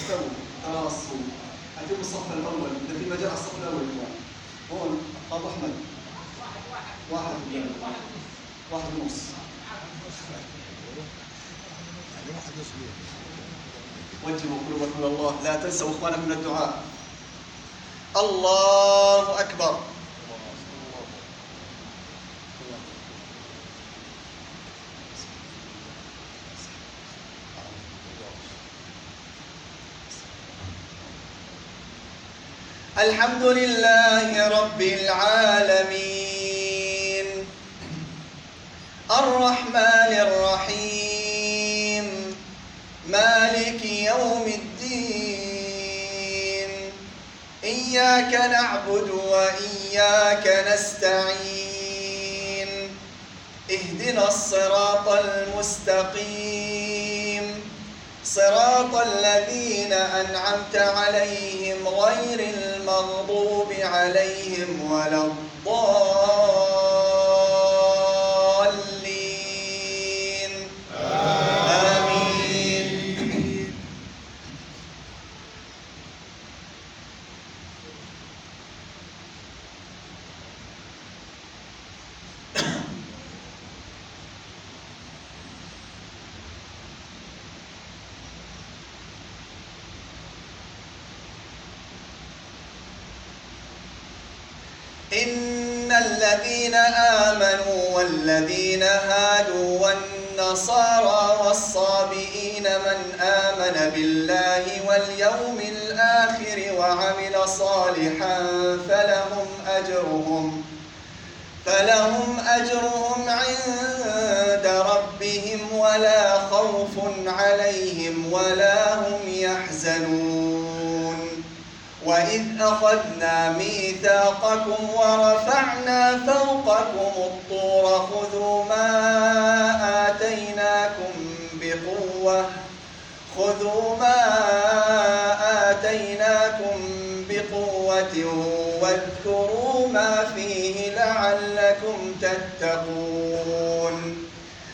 استووا تراصوا، أتم الصف الأول، إذا في مجال الصف الأول هون أبو أحمد واحد ونص وجهوا قلوبكم إلى الله. لا تنسوا إخوانا من الدعاء. الله أكبر. الحمد لله رب العالمين الرحمن الرحيم مالك يوم الدين إياك نعبد وإياك نستعين اهدنا الصراط المستقيم صراط الذين أنعمت عليهم غير المغضوب عليهم ولا الضالين آمين. إن الذين آمنوا والذين هادوا والنصارى والصابئين من آمن بالله واليوم الآخر وعمل صالحا فلهم أجرهم عند ربهم ولا خوف عليهم ولا هم يحزنون. وإذ أخذنا ميثاقكم ورفعنا فوقكم الطور خذوا ما آتيناكم بقوة واذكروا ما فيه لعلكم تتقون.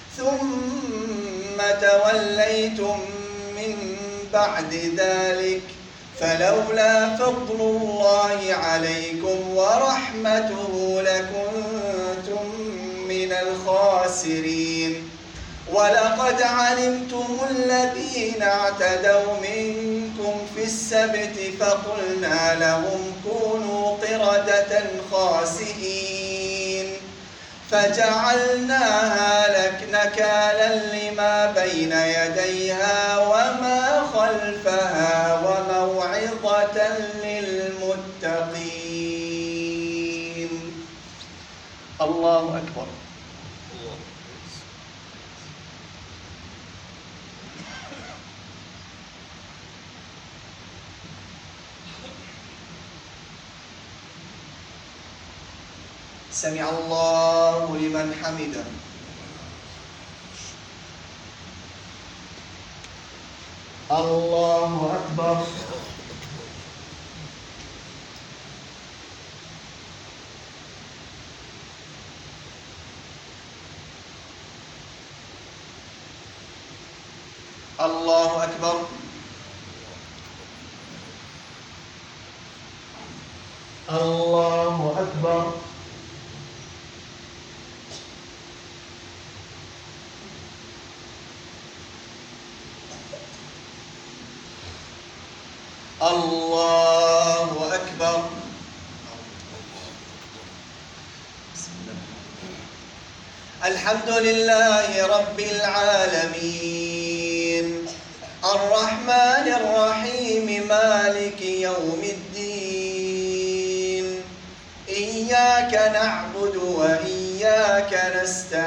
ثم توليتم من بعد ذلك فلولا فضل الله عليكم ورحمته لكنتم من الخاسرين. ولقد علمتم الذين اعتدوا منكم في السبت فقلنا لهم كونوا قردة خاسئين فجعلناها نكالا لما بين يديها وما خلفها وموعظة للمتقين. الله أكبر. سمع الله لمن حمده. الله أكبر. الله أكبر. الله أكبر. الله أكبر. الحمد لله رب العالمين الرحمن الرحيم مالك يوم الدين إياك نعبد وإياك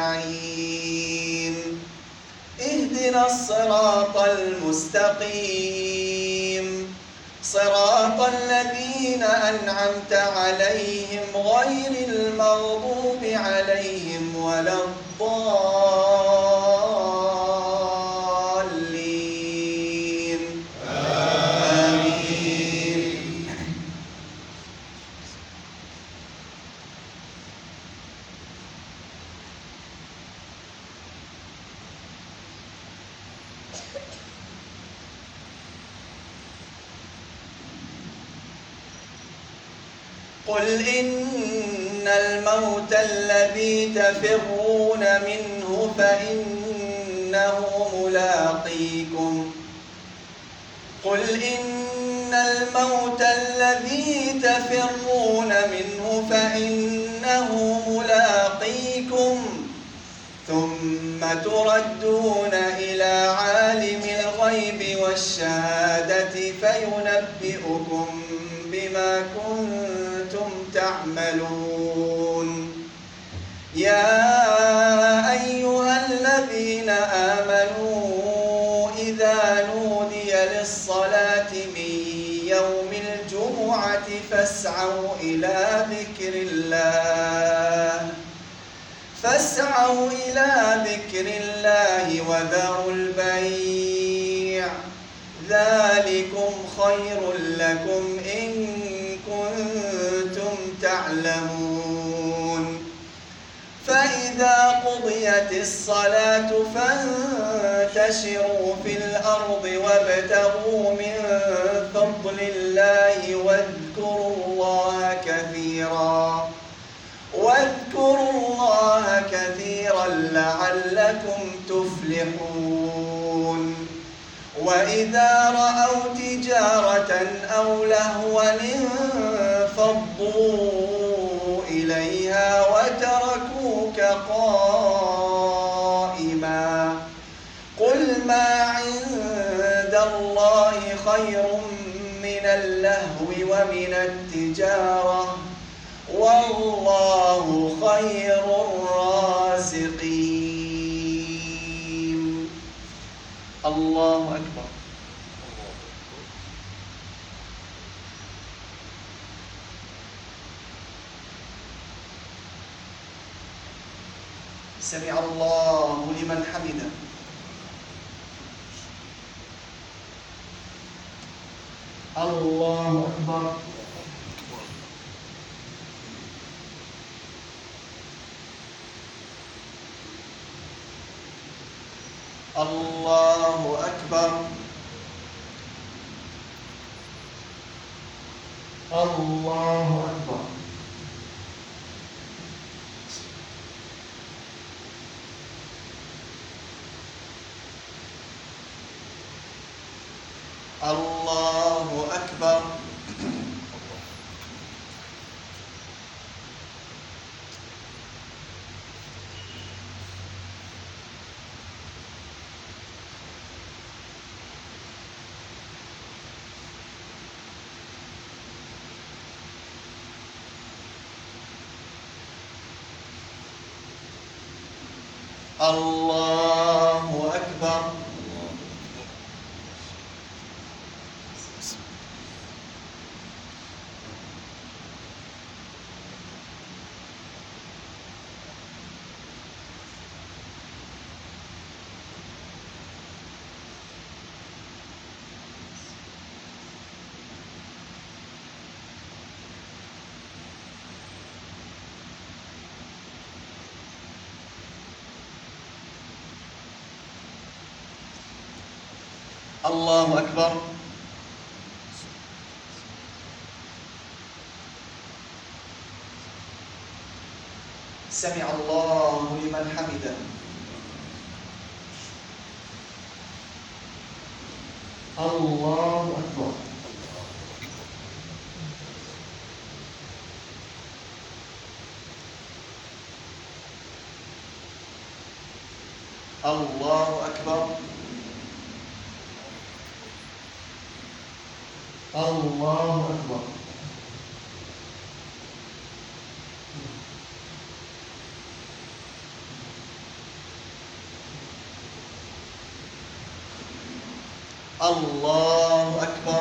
نستعين اهدنا الصراط المستقيم صراط الذين أنعمت عليهم غير المغضوب عليهم ولا الضالين آمين. قل إن الموت الذي تفرون منه فإنه ملاقيكم قل إن الموت الذي تفرون منه فإنه ملاقيكم ثم تردون إلى عالم الغيب والشهادة فينبئكم بما كنتم تعملون يا أيها الذين آمنوا إذا نودي للصلاة من يوم الجمعة فاسعوا إلى ذكر الله وذروا البيع ذلكم خير لكم إن كنتم تعلمون فإذا قضيت الصلاة فانتشروا في الأرض وابتغوا من فضل الله واذكروا الله كثيرا لعلكم تفلحون وإذا رأوا تجارة أو لهوا انفضوا إليها وتركوك قائما قل ما عند الله خير من اللهو ومن التجارة والله خير الرازقين. الله أكبر. سمع الله لمن حمده. الله أكبر. الله أكبر. الله أكبر. الله أكبر. الله أكبر. الله أكبر. سمع الله لمن حمده. الله أكبر. الله أكبر. الله أكبر. الله أكبر.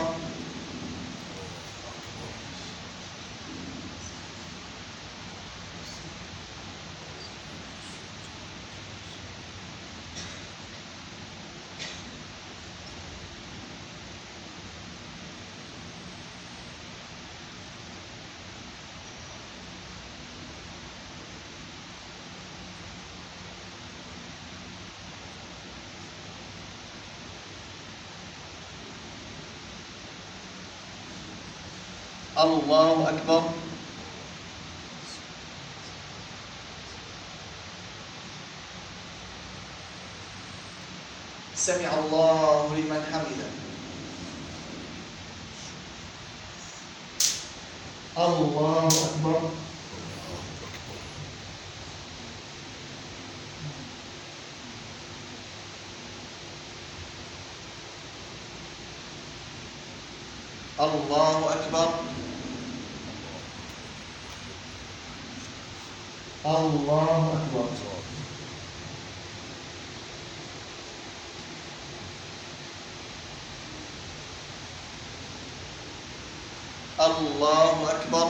الله أكبر. سمع الله لمن حمده. الله أكبر. الله أكبر. الله أكبر. الله أكبر.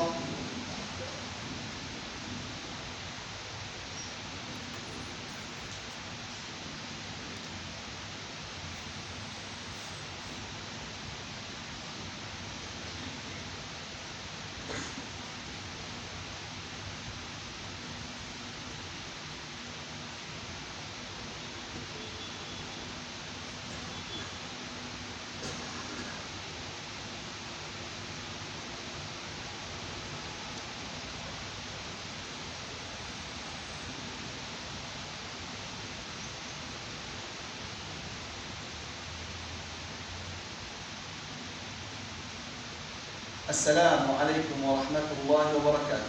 السلام عليكم ورحمة الله وبركاته.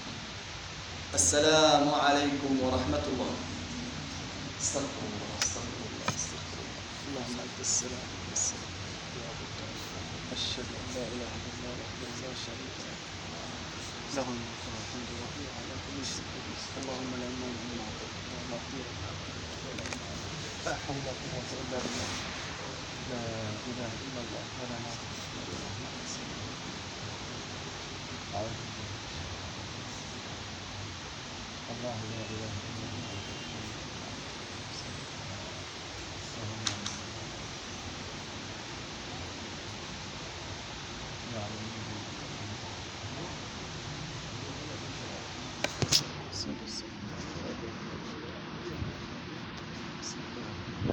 السلام عليكم ورحمة الله. استغفر الله استغفر الله استغفر الله. اللهم انت السلام والسلام يا رب العالمين. اشهد ان لا اله الا الله وحده لا شريك له له الملك والحمد وهو على كل شيء قدير. اللهم لا مانع لما اعطيت ولا معطي لما اعطيت ولا مانع. لا حول ولا قوه الا بالله. لا اله الا الله ولا نعبد الا الله. أعوذ بالله. الله لا اله الا الله. اللهم